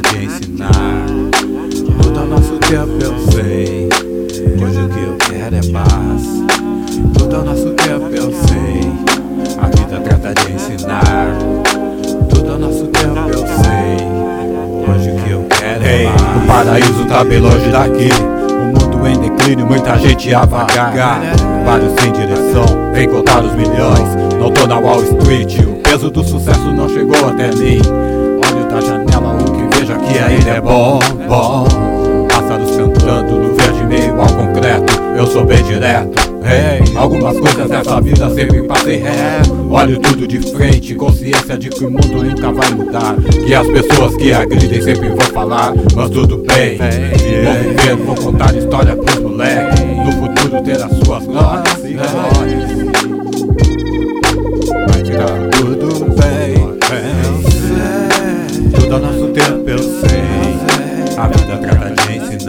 de ensinar. Tudo ao nosso tempo eu sei, hoje o que eu quero é paz. Tudo ao nosso tempo eu sei, a vida trata de ensinar. Tudo ao nosso tempo eu sei, hoje o que eu quero é paz. O paraíso tá bem longe daqui, o mundo em declínio, muita gente a vagar. Vários sem direção, vem contar os milhões. Não tô na Wall Street, o peso do sucesso não chegou até mim. Olho da janela, o que vejo aqui ainda é bom, bom. Pássaros cantando no verde meio ao concreto, eu sou bem direto. Hey, algumas coisas dessa vida sempre passei reto. Olho tudo de frente, consciência de que o mundo nunca vai mudar. Que as pessoas que agridem sempre vão falar, mas tudo bem. Vou viver, vou contar história pros moleques. No futuro ter as suas glórias e glórias. Vai ficar tudo bem. Tudo ao nosso tempo eu sei, a vida trata de ensinar.